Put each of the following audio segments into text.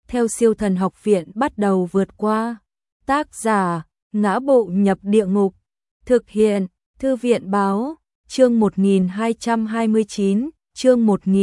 theo Siêu Thần Học Viện bắt đầu vượt qua. Tác giả: Ngã Bộ Nhập Địa Ngục. Thực hiện: Thư viện báo. Chương 1229, chương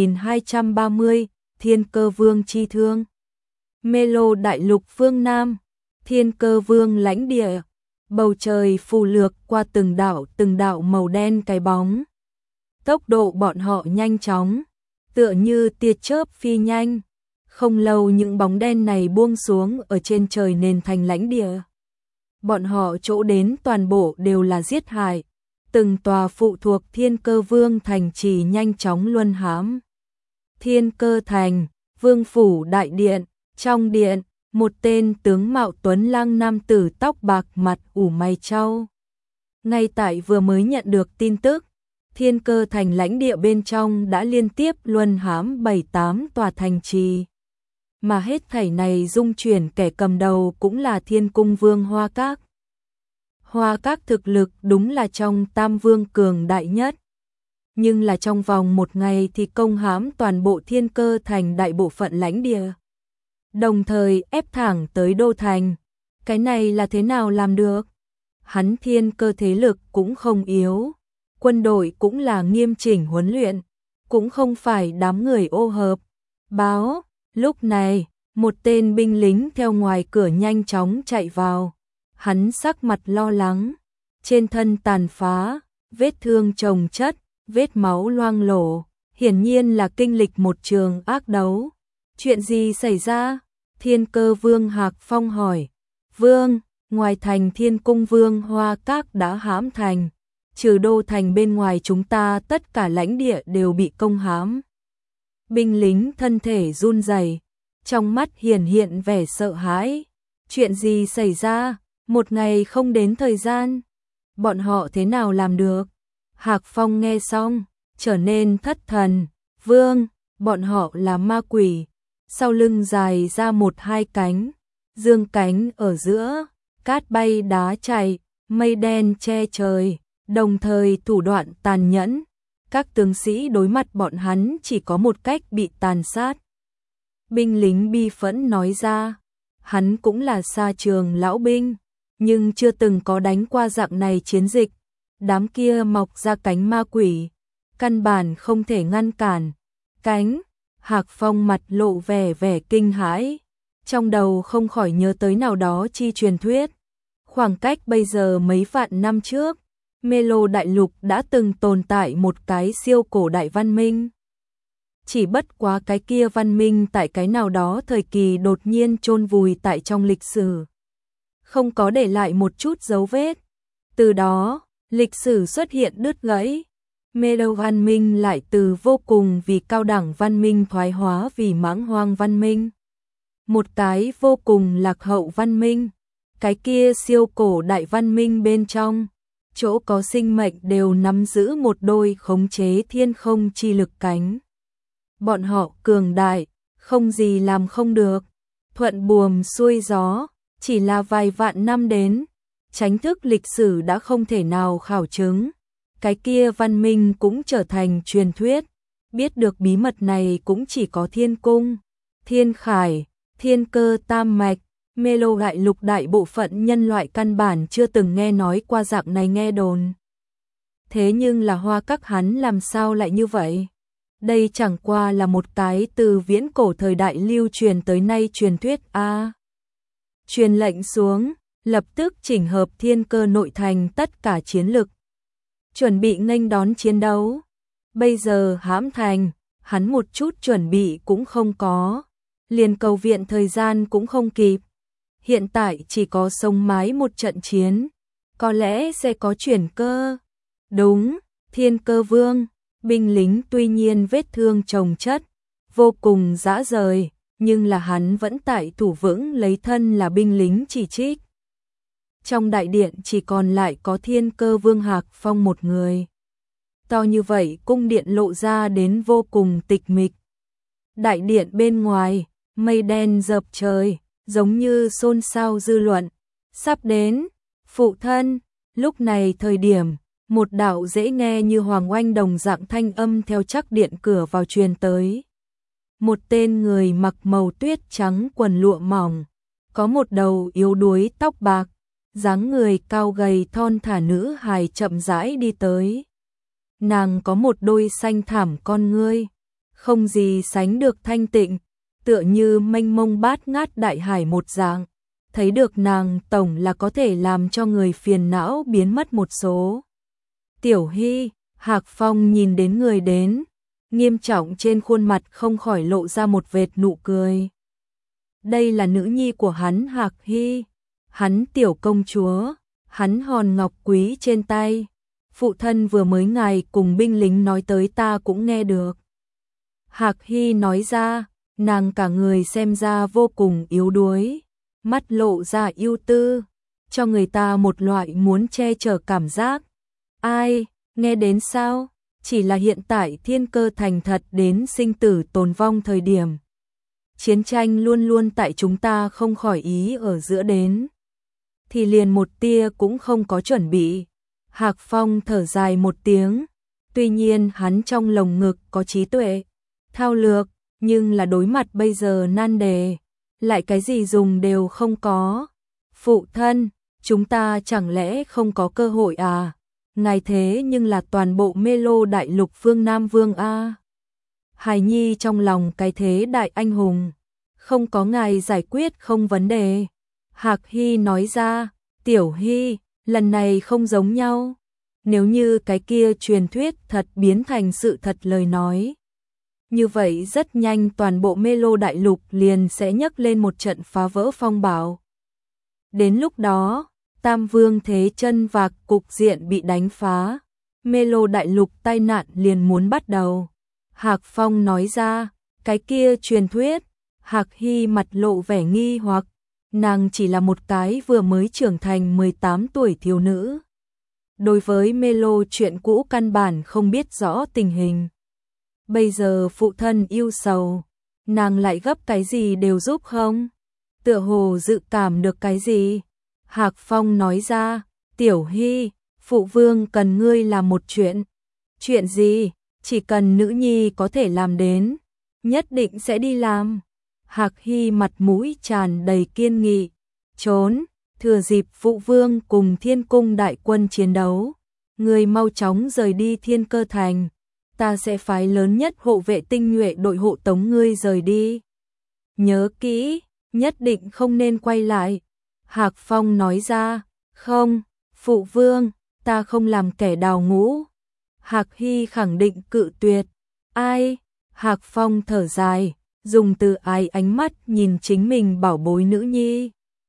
1230, Thiên Cơ Vương chi thương. Mê-lô đại lục phương Nam, Thiên Cơ Vương lãnh địa. Bầu trời phù lược qua từng đạo màu đen cái bóng. Tốc độ bọn họ nhanh chóng, tựa như tia chớp phi nhanh. Không lâu những bóng đen này buông xuống ở trên trời nền thành lãnh địa. Bọn họ chỗ đến toàn bộ đều là giết hại. Từng tòa phụ thuộc Thiên Cơ Vương thành trì nhanh chóng luân hãm. Thiên Cơ Thành, Vương phủ đại điện, trong điện, một tên tướng mạo tuấn lãng nam tử tóc bạc mặt ủ mày chau. Ngay tại vừa mới nhận được tin tức, Thiên Cơ Thành lãnh địa bên trong đã liên tiếp luân hãm 7-8 tòa thành trì. Mà hết thảy này dung chuyển kẻ cầm đầu cũng là Thiên Cung Vương Hoa Các. Hoa Các thực lực đúng là trong tam vương cường đại nhất. Nhưng là trong vòng một ngày thì công hãm toàn bộ Thiên Cơ Thành đại bộ phận lãnh địa. Đồng thời ép thẳng tới Đô Thành. Cái này là thế nào làm được? Hắn Thiên Cơ thế lực cũng không yếu. Quân đội cũng là nghiêm chỉnh huấn luyện. Cũng không phải đám người ô hợp. Báo, lúc này, một tên binh lính theo ngoài cửa nhanh chóng chạy vào. Hắn sắc mặt lo lắng. Trên thân tàn phá, vết thương chồng chất, vết máu loang lổ. Hiển nhiên là kinh lịch một trường ác đấu. Chuyện gì xảy ra? Thiên Cơ Vương Hạc Phong hỏi. Vương, ngoài thành Thiên Cung Vương Hoa Các đã hãm thành. Trừ Đô Thành bên ngoài chúng ta tất cả lãnh địa đều bị công hãm. Binh lính thân thể run rẩy, trong mắt hiện vẻ sợ hãi. Chuyện gì xảy ra? Một ngày không đến thời gian. Bọn họ thế nào làm được? Hạc Phong nghe xong, trở nên thất thần. Vương, bọn họ là ma quỷ. Sau lưng dài ra 1-2 cánh, dương cánh ở giữa, cát bay đá chạy, mây đen che trời, đồng thời thủ đoạn tàn nhẫn. Các tướng sĩ đối mặt bọn hắn chỉ có một cách bị tàn sát. Binh lính bi phẫn nói ra, hắn cũng là xa trường lão binh, nhưng chưa từng có đánh qua dạng này chiến dịch. Đám kia mọc ra cánh ma quỷ, căn bản không thể ngăn cản. Cánh, Hạc Phong mặt lộ vẻ kinh hãi, trong đầu không khỏi nhớ tới nào đó chi truyền thuyết. Khoảng cách bây giờ mấy vạn năm trước, Mê-lô đại lục đã từng tồn tại một cái siêu cổ đại văn minh. Chỉ bất quá cái kia văn minh tại cái nào đó thời kỳ đột nhiên chôn vùi tại trong lịch sử. Không có để lại một chút dấu vết. Từ đó, lịch sử xuất hiện đứt gãy. Mê-lô văn minh lại từ vô cùng vì cao đẳng văn minh thoái hóa vì mãng hoang văn minh. Một cái vô cùng lạc hậu văn minh. Cái kia siêu cổ đại văn minh bên trong, chỗ có sinh mệnh đều nắm giữ một đôi khống chế thiên không chi lực cánh. Bọn họ cường đại, không gì làm không được. Thuận buồm xuôi gió, chỉ là vài vạn năm đến, tránh thức lịch sử đã không thể nào khảo chứng. Cái kia văn minh cũng trở thành truyền thuyết. Biết được bí mật này cũng chỉ có Thiên Cung, Thiên Khải, Thiên Cơ tam mạch. Mê-lô đại lục đại bộ phận nhân loại căn bản chưa từng nghe nói qua dạng này nghe đồn. Thế nhưng là Hoa Các hắn làm sao lại như vậy? Đây chẳng qua là một cái từ viễn cổ thời đại lưu truyền tới nay truyền thuyết a. Truyền lệnh xuống, lập tức chỉnh hợp Thiên Cơ nội thành tất cả chiến lực, chuẩn bị nghênh đón chiến đấu. Bây giờ hãm thành, hắn một chút chuẩn bị cũng không có, liền cầu viện thời gian cũng không kịp. Hiện tại chỉ có sống mái một trận chiến, có lẽ sẽ có chuyển cơ. Đúng, Thiên Cơ Vương, binh lính tuy nhiên vết thương chồng chất, vô cùng rã rời, nhưng là hắn vẫn tại thủ vững lấy thân là binh lính chỉ trích. Trong đại điện chỉ còn lại có Thiên Cơ Vương Hạc Phong một người. To như vậy cung điện lộ ra đến vô cùng tịch mịch. Đại điện bên ngoài, mây đen dợp trời, giống như xôn xao dư luận. Sắp đến, phụ thân. Lúc này thời điểm, một đạo dễ nghe như hoàng oanh đồng dạng thanh âm theo chắc điện cửa vào truyền tới. một tên người mặc màu tuyết trắng quần lụa mỏng, có một đầu yếu đuối tóc bạc, dáng người cao gầy thon thả nữ hài chậm rãi đi tới. Nàng có một đôi xanh thẳm con ngươi, không gì sánh được thanh tịnh, tựa như mênh mông bát ngát đại hải một dạng. Thấy được nàng tổng là có thể làm cho người phiền não biến mất một số. Tiểu Hy, Hạc Phong nhìn đến người đến, nghiêm trọng trên khuôn mặt không khỏi lộ ra một vệt nụ cười. Đây là nữ nhi của hắn Hạc Hy, hắn tiểu công chúa, hắn hòn ngọc quý trên tay. Phụ thân vừa mới ngài cùng binh lính nói tới ta cũng nghe được. Hạc Hy nói ra, nàng cả người xem ra vô cùng yếu đuối, mắt lộ ra ưu tư, cho người ta một loại muốn che chở cảm giác. Ai, nghe đến sao? Chỉ là hiện tại Thiên Cơ Thành thật đến sinh tử tồn vong thời điểm. Chiến tranh luôn luôn tại chúng ta không khỏi ý ở giữa đến. Thì liền một tia cũng không có chuẩn bị. Hạc Phong thở dài một tiếng, tuy nhiên hắn trong lồng ngực có trí tuệ, thao lược, nhưng là đối mặt bây giờ nan đề, lại cái gì dùng đều không có. Phụ thân, chúng ta chẳng lẽ không có cơ hội à? Ngài thế nhưng là toàn bộ Mê Lô Đại Lục phương Nam Vương a. Hài nhi trong lòng cái thế đại anh hùng, không có ngài giải quyết không vấn đề. Hạc Hy nói ra, Tiểu Hy, lần này không giống nhau. Nếu như cái kia truyền thuyết thật biến thành sự thật lời nói, như vậy rất nhanh toàn bộ Mê Lô Đại Lục liền sẽ nhấc lên một trận phá vỡ phong bạo. Đến lúc đó, Tam Vương thế chân và cục diện bị đánh phá, Mê Lô Đại Lục tai nạn liền muốn bắt đầu. Hạc Phong nói ra, cái kia truyền thuyết. Hạc Hy mặt lộ vẻ nghi hoặc, nàng chỉ là một cái vừa mới trưởng thành 18 tuổi thiếu nữ. Đối với Mê Lô chuyện cũ căn bản không biết rõ tình hình. Bây giờ phụ thân yêu sầu, nàng lại gấp cái gì đều giúp không? Tựa hồ dự cảm được cái gì? Hạc Phong nói ra, Tiểu Hy, phụ vương cần ngươi làm một chuyện. Chuyện gì? Chỉ cần nữ nhi có thể làm đến, nhất định sẽ đi làm. Hạc Hy mặt mũi tràn đầy kiên nghị, trốn, thừa dịp phụ vương cùng Thiên Cung đại quân chiến đấu, người mau chóng rời đi Thiên Cơ Thành, ta sẽ phái lớn nhất hộ vệ tinh nhuệ đội hộ tống ngươi rời đi. Nhớ kỹ, nhất định không nên quay lại. Hạc Phong nói ra, không, phụ vương, ta không làm kẻ đào ngũ. Hạc Hy khẳng định cự tuyệt. Ai? Hạc Phong thở dài, dùng từ ái ánh mắt nhìn chính mình bảo bối nữ nhi.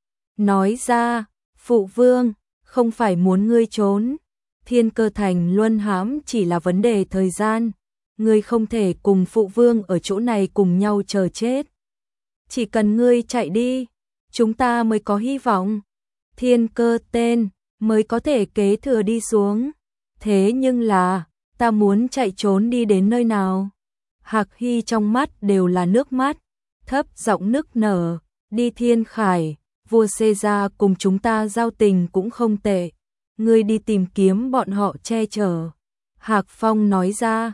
Nói ra, phụ vương, không phải muốn ngươi trốn. Thiên Cơ Thành luân hãm chỉ là vấn đề thời gian. Ngươi không thể cùng phụ vương ở chỗ này cùng nhau chờ chết. Chỉ cần ngươi chạy đi, chúng ta mới có hy vọng. Thiên Cơ tên mới có thể kế thừa đi xuống. Thế nhưng là, ta muốn chạy trốn đi đến nơi nào? Hạc Hy trong mắt đều là nước mắt, thấp giọng nức nở, đi Thiên Khải, vua Caesar cùng chúng ta giao tình cũng không tệ, ngươi đi tìm kiếm bọn họ che chở. Hạc Phong nói ra,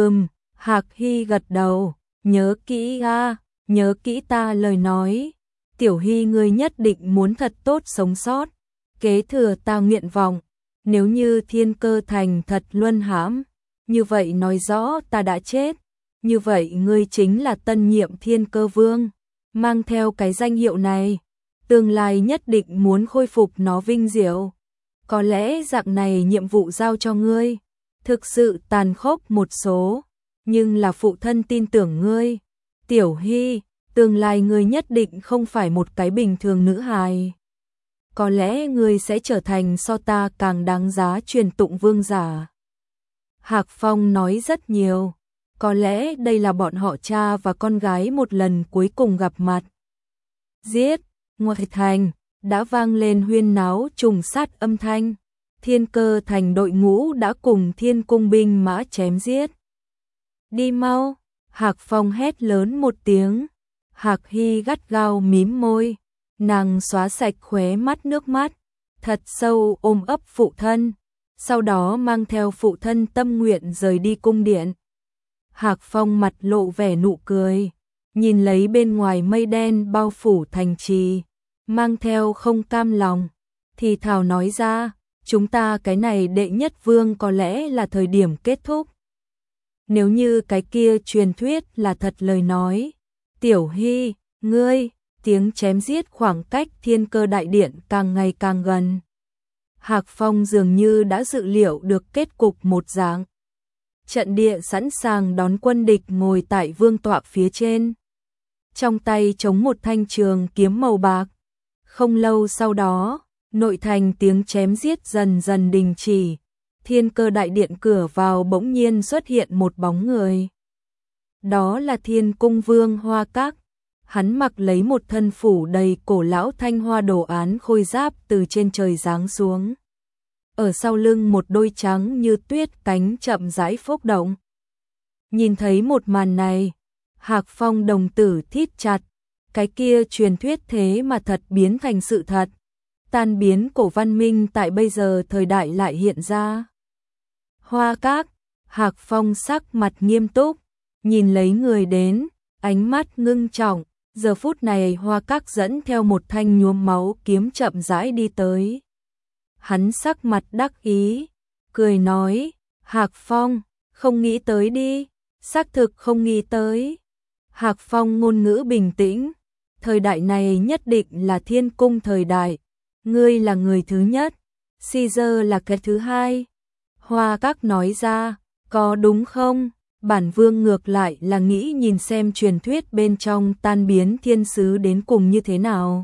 Hạc Hy gật đầu, nhớ kỹ nhớ kỹ ta lời nói, Tiểu Hy ngươi nhất định muốn thật tốt sống sót, kế thừa ta nguyện vọng, nếu như Thiên Cơ Thành thật luân hãm, như vậy nói rõ ta đã chết. Như vậy ngươi chính là tân nhiệm Thiên Cơ Vương, mang theo cái danh hiệu này, tương lai nhất định muốn khôi phục nó vinh diệu. Có lẽ dạng này nhiệm vụ giao cho ngươi, thực sự tàn khốc một số, nhưng là phụ thân tin tưởng ngươi. Tiểu Hy, tương lai ngươi nhất định không phải một cái bình thường nữ hài. Có lẽ ngươi sẽ trở thành so ta càng đáng giá truyền tụng vương giả. Hạc Phong nói rất nhiều. Có lẽ đây là bọn họ cha và con gái một lần cuối cùng gặp mặt. Giết, ngoài thành, đã vang lên huyên náo trùng sát âm thanh. Thiên Cơ Thành đội ngũ đã cùng Thiên Cung binh mã chém giết. Đi mau, Hạc Phong hét lớn một tiếng. Hạc Hy gắt gao mím môi, nàng xóa sạch khóe mắt nước mắt, thật sâu ôm ấp phụ thân, sau đó mang theo phụ thân tâm nguyện rời đi cung điện. Hạc Phong mặt lộ vẻ nụ cười, nhìn lấy bên ngoài mây đen bao phủ thành trì, mang theo không cam lòng, thì thào nói ra, chúng ta cái này đệ nhất vương có lẽ là thời điểm kết thúc. Nếu như cái kia truyền thuyết là thật lời nói, Tiểu Hy, ngươi, tiếng chém giết khoảng cách Thiên Cơ đại điện càng ngày càng gần. Hạc Phong dường như đã dự liệu được kết cục một dạng. Trận địa sẵn sàng đón quân địch ngồi tại vương tọa phía trên. Trong tay chống một thanh trường kiếm màu bạc. Không lâu sau đó, nội thành tiếng chém giết dần dần đình chỉ. Thiên Cơ đại điện cửa vào bỗng nhiên xuất hiện một bóng người. Đó là Thiên Cung Vương Hoa Các. Hắn mặc lấy một thân phủ đầy cổ lão thanh hoa đồ án khôi giáp từ trên trời giáng xuống. Ở sau lưng một đôi trắng như tuyết cánh chậm rãi phốc động. Nhìn thấy một màn này, Hạc Phong đồng tử thít chặt, cái kia truyền thuyết thế mà thật biến thành sự thật. Tan biến cổ văn minh tại bây giờ thời đại lại hiện ra. Hoa Các, Hạc Phong sắc mặt nghiêm túc, nhìn lấy người đến, ánh mắt ngưng trọng. Giờ phút này Hoa Các dẫn theo một thanh nhuốm máu kiếm chậm rãi đi tới. Hắn sắc mặt đắc ý, cười nói, Hạc Phong, không nghĩ tới đi, xác thực không nghĩ tới. Hạc Phong ngôn ngữ bình tĩnh, thời đại này nhất định là thiên cung thời đại, ngươi là người thứ nhất, Caesar là cái thứ hai. Hoa Các nói ra, có đúng không? Bản vương ngược lại là nghĩ nhìn xem truyền thuyết bên trong tan biến thiên sứ đến cùng như thế nào.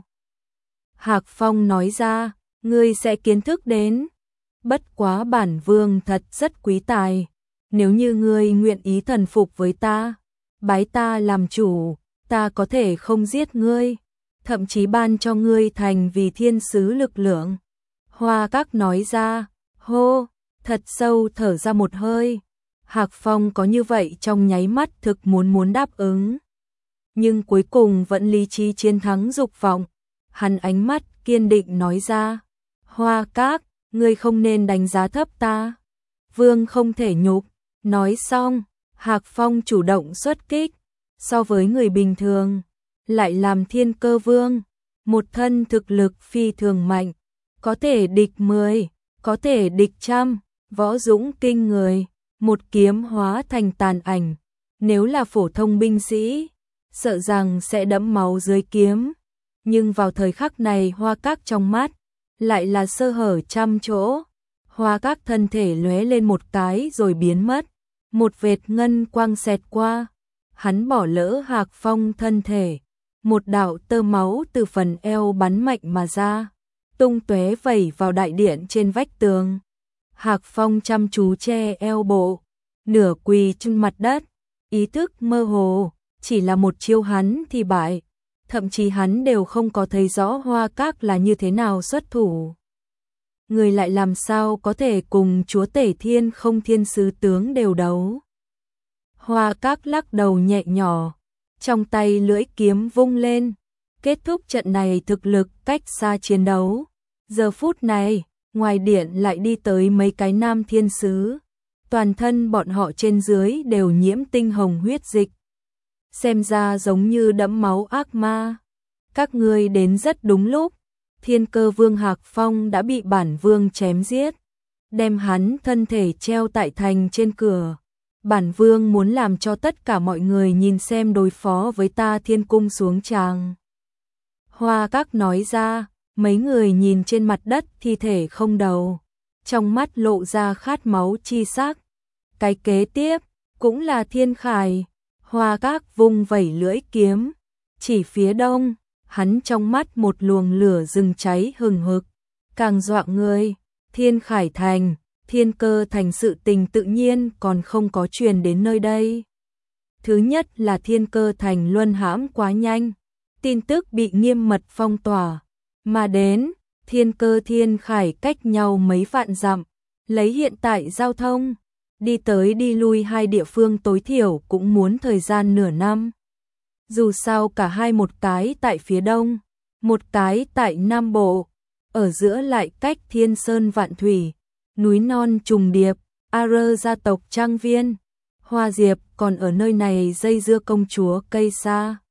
Hạc Phong nói ra, ngươi sẽ kiến thức đến. Bất quá bản vương thật rất quý tài. Nếu như ngươi nguyện ý thần phục với ta, bái ta làm chủ, ta có thể không giết ngươi, thậm chí ban cho ngươi thành vì thiên sứ lực lượng. Hoa Các nói ra, hô, thật sâu thở ra một hơi. Hạc Phong có như vậy trong nháy mắt thực muốn đáp ứng. Nhưng cuối cùng vẫn lý trí chiến thắng dục vọng. Hắn ánh mắt kiên định nói ra. Hoa Các, ngươi không nên đánh giá thấp ta. Vương không thể nhục. Nói xong, Hạc Phong chủ động xuất kích. So với người bình thường, lại làm Thiên Cơ Vương. Một thân thực lực phi thường mạnh. Có thể địch 10, có thể địch 100, võ dũng kinh người. Một kiếm hóa thành tàn ảnh, nếu là phổ thông binh sĩ, sợ rằng sẽ đẫm máu dưới kiếm. Nhưng vào thời khắc này Hoa Các trong mắt, lại là sơ hở trăm chỗ. Hoa Các thân thể lóe lên một cái rồi biến mất, một vệt ngân quang xẹt qua. Hắn bỏ lỡ Hạc Phong thân thể, một đạo tơ máu từ phần eo bắn mạnh mà ra, tung tóe vẩy vào đại điện trên vách tường. Hạc Phong chăm chú che eo bộ, nửa quỳ trên mặt đất, ý thức mơ hồ, chỉ là một chiêu hắn thì bại, thậm chí hắn đều không có thấy rõ Hoa Các là như thế nào xuất thủ. Người lại làm sao có thể cùng chúa tể thiên không thiên sứ tướng đều đấu. Hoa Các lắc đầu nhẹ nhỏ, trong tay lưỡi kiếm vung lên, kết thúc trận này thực lực cách xa chiến đấu. Giờ phút này, ngoài điện lại đi tới mấy cái nam thiên sứ, toàn thân bọn họ trên dưới đều nhiễm tinh hồng huyết dịch. Xem ra giống như đẫm máu ác ma. Các ngươi đến rất đúng lúc, Thiên Cơ Vương Hạc Phong đã bị bản vương chém giết, đem hắn thân thể treo tại thành trên cửa. Bản vương muốn làm cho tất cả mọi người nhìn xem đối phó với ta thiên cung xuống tràng. Hoa Các nói ra, mấy người nhìn trên mặt đất thi thể không đầu, trong mắt lộ ra khát máu chi sắc. Cái kế tiếp, cũng là Thiên Khải. Hoa Các vung vẩy lưỡi kiếm, chỉ phía đông, hắn trong mắt một luồng lửa rừng cháy hừng hực, càng dọa người. Thiên Khải thành, Thiên Cơ thành sự tình tự nhiên còn không có truyền đến nơi đây. Thứ nhất là Thiên Cơ thành luân hãm quá nhanh, tin tức bị nghiêm mật phong tỏa, mà đến Thiên Cơ Thiên Khải cách nhau mấy vạn dặm, lấy hiện tại giao thông, đi tới đi lui hai địa phương tối thiểu cũng muốn thời gian nửa năm. Dù sao cả hai, một cái tại phía đông, một cái tại Nam Bộ, ở giữa lại cách thiên sơn vạn thủy, núi non trùng điệp, Arơ gia tộc trang viên. Hoa Diệp còn ở nơi này dây dưa công chúa cây sa.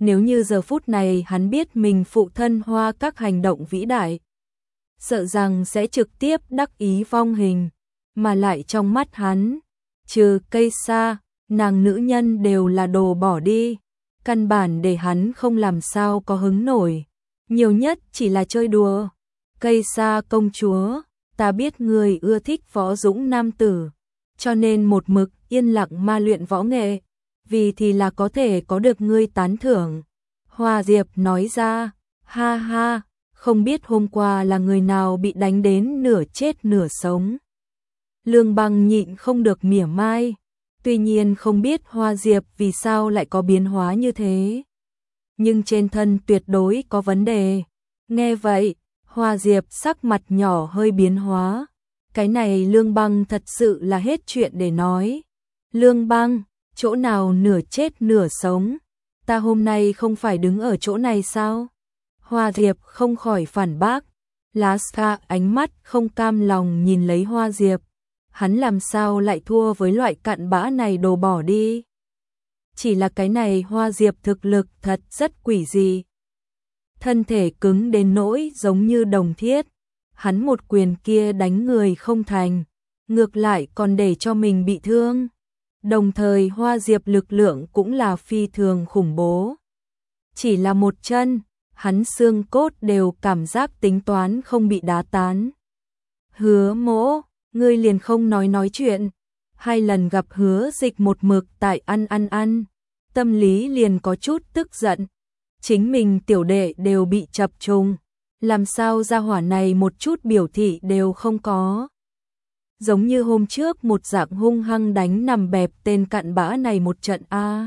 Nếu như giờ phút này hắn biết mình phụ thân Hoa các hành động vĩ đại, sợ rằng sẽ trực tiếp đắc ý vong hình, mà lại trong mắt hắn, trừ cây sa, nàng nữ nhân đều là đồ bỏ đi, căn bản để hắn không làm sao có hứng nổi, nhiều nhất chỉ là chơi đùa. Cây sa công chúa, ta biết người ưa thích võ dũng nam tử, cho nên một mực yên lặng ma luyện võ nghệ, vì thì là có thể có được ngươi tán thưởng. Hoa Diệp nói ra, ha ha, không biết hôm qua là người nào bị đánh đến nửa chết nửa sống. Lương Băng nhịn không được mỉa mai, tuy nhiên không biết Hoa Diệp vì sao lại có biến hóa như thế. Nhưng trên thân tuyệt đối có vấn đề. Nghe vậy, Hoa Diệp sắc mặt nhỏ hơi biến hóa. Cái này Lương Băng thật sự là hết chuyện để nói. Lương Băng, chỗ nào nửa chết nửa sống? Ta hôm nay không phải đứng ở chỗ này sao? Hoa Diệp không khỏi phản bác. Laska ánh mắt không cam lòng nhìn lấy Hoa Diệp. Hắn làm sao lại thua với loại cặn bã này, đồ bỏ đi. Chỉ là cái này Hoa Diệp thực lực thật rất quỷ dị. Thân thể cứng đến nỗi giống như đồng thiết. Hắn một quyền kia đánh người không thành, ngược lại còn để cho mình bị thương. Đồng thời Hoa Diệp lực lượng cũng là phi thường khủng bố. Chỉ là một chân, hắn xương cốt đều cảm giác tính toán không bị đá tán. Hứa Mỗ, ngươi liền không nói chuyện. 2 lần gặp Hứa Dịch một mực tại ăn, tâm lý liền có chút tức giận. Chính mình tiểu đệ đều bị chập trùng, làm sao gia hỏa này một chút biểu thị đều không có. Giống như hôm trước một dạng hung hăng đánh nằm bẹp tên cặn bã này một trận a.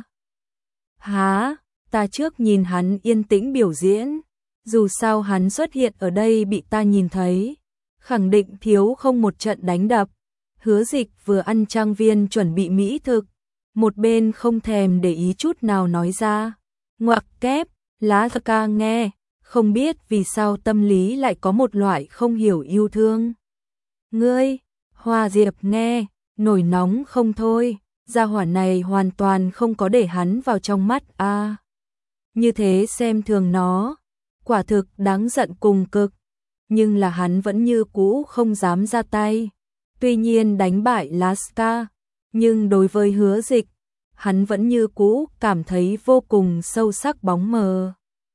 Há, ta trước nhìn hắn yên tĩnh biểu diễn, dù sao hắn xuất hiện ở đây bị ta nhìn thấy, khẳng định thiếu không một trận đánh đập. Hứa Dịch vừa ăn trang viên chuẩn bị mỹ thực, một bên không thèm để ý chút nào nói ra. Ngoặc kép, Laska nghe, không biết vì sao tâm lý lại có một loại không hiểu yêu thương. Ngươi, Hoa Diệp nghe, nổi nóng không thôi, gia hỏa này hoàn toàn không có để hắn vào trong mắt a. Như thế xem thường nó, quả thực đáng giận cùng cực, nhưng là hắn vẫn như cũ không dám ra tay. Tuy nhiên đánh bại Laska, nhưng đối với Hứa Dịch, hắn vẫn như cũ cảm thấy vô cùng sâu sắc bóng mờ.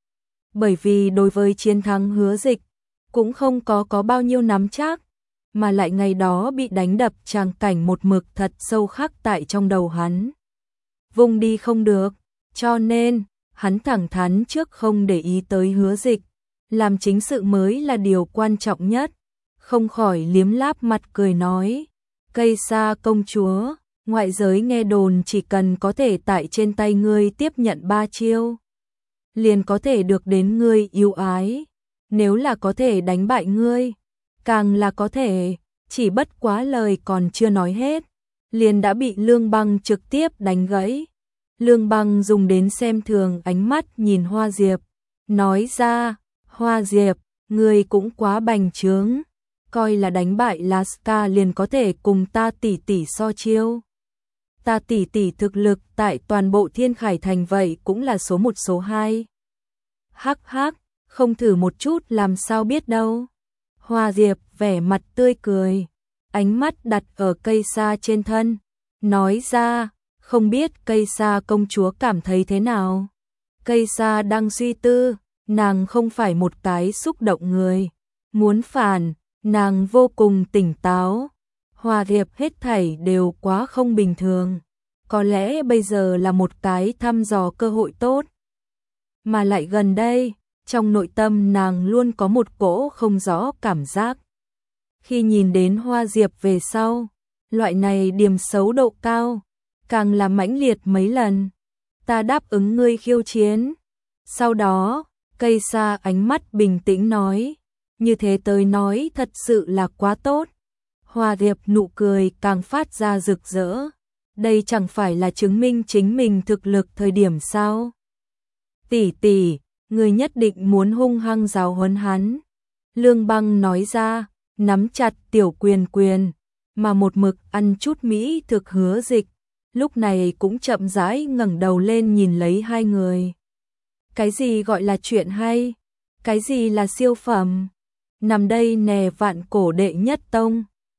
Bởi vì đối với chiến thắng Hứa Dịch, cũng không có bao nhiêu nắm chắc, mà lại ngày đó bị đánh đập tràng cảnh một mực thật sâu khắc tại trong đầu hắn. Vùng đi không được, cho nên, hắn thẳng thắn trước không để ý tới Hứa Dịch, làm chính sự mới là điều quan trọng nhất. Không khỏi liếm láp mặt cười nói, cây sa công chúa, ngoại giới nghe đồn chỉ cần có thể tại trên tay ngươi tiếp nhận 3 chiêu, liền có thể được đến ngươi yêu ái. Nếu là có thể đánh bại ngươi, càng là có thể, chỉ bất quá lời còn chưa nói hết, liền đã bị Lương Băng trực tiếp đánh gãy. Lương Băng dùng đến xem thường ánh mắt nhìn Hoa Diệp, nói ra, Hoa Diệp, ngươi cũng quá bành trướng, coi là đánh bại Laska liền có thể cùng ta tỷ tỷ so chiêu. Ta tỷ tỷ thực lực tại toàn bộ Thiên Khải Thành vậy cũng là số 1 số 2. Hắc hắc, không thử một chút làm sao biết đâu. Hoa Diệp vẻ mặt tươi cười, ánh mắt đặt ở cây sa trên thân, nói ra, không biết cây sa công chúa cảm thấy thế nào. Cây sa đang suy tư, nàng không phải một cái xúc động người, muốn phản, nàng vô cùng tỉnh táo. Hoa Diệp hết thảy đều quá không bình thường, có lẽ bây giờ là một cái thăm dò cơ hội tốt. Mà lại gần đây, trong nội tâm nàng luôn có một cỗ không rõ cảm giác. Khi nhìn đến Hoa Diệp về sau, loại này điểm xấu độ cao, càng là mãnh liệt mấy lần. Ta đáp ứng ngươi khiêu chiến. Sau đó, cây sa ánh mắt bình tĩnh nói, như thế tới nói thật sự là quá tốt. Hoa Diệp nụ cười càng phát ra rực rỡ. Đây chẳng phải là chứng minh chính mình thực lực thời điểm sao? Tỷ tỷ, người nhất định muốn hung hăng giáo huấn hắn. Lương Băng nói ra, nắm chặt tiểu quyền, mà một mực ăn chút mỹ thực Hứa Dịch, lúc này cũng chậm rãi ngẩng đầu lên nhìn lấy hai người. Cái gì gọi là chuyện hay? Cái gì là siêu phẩm? Nằm đây nè, vạn cổ đệ nhất tông.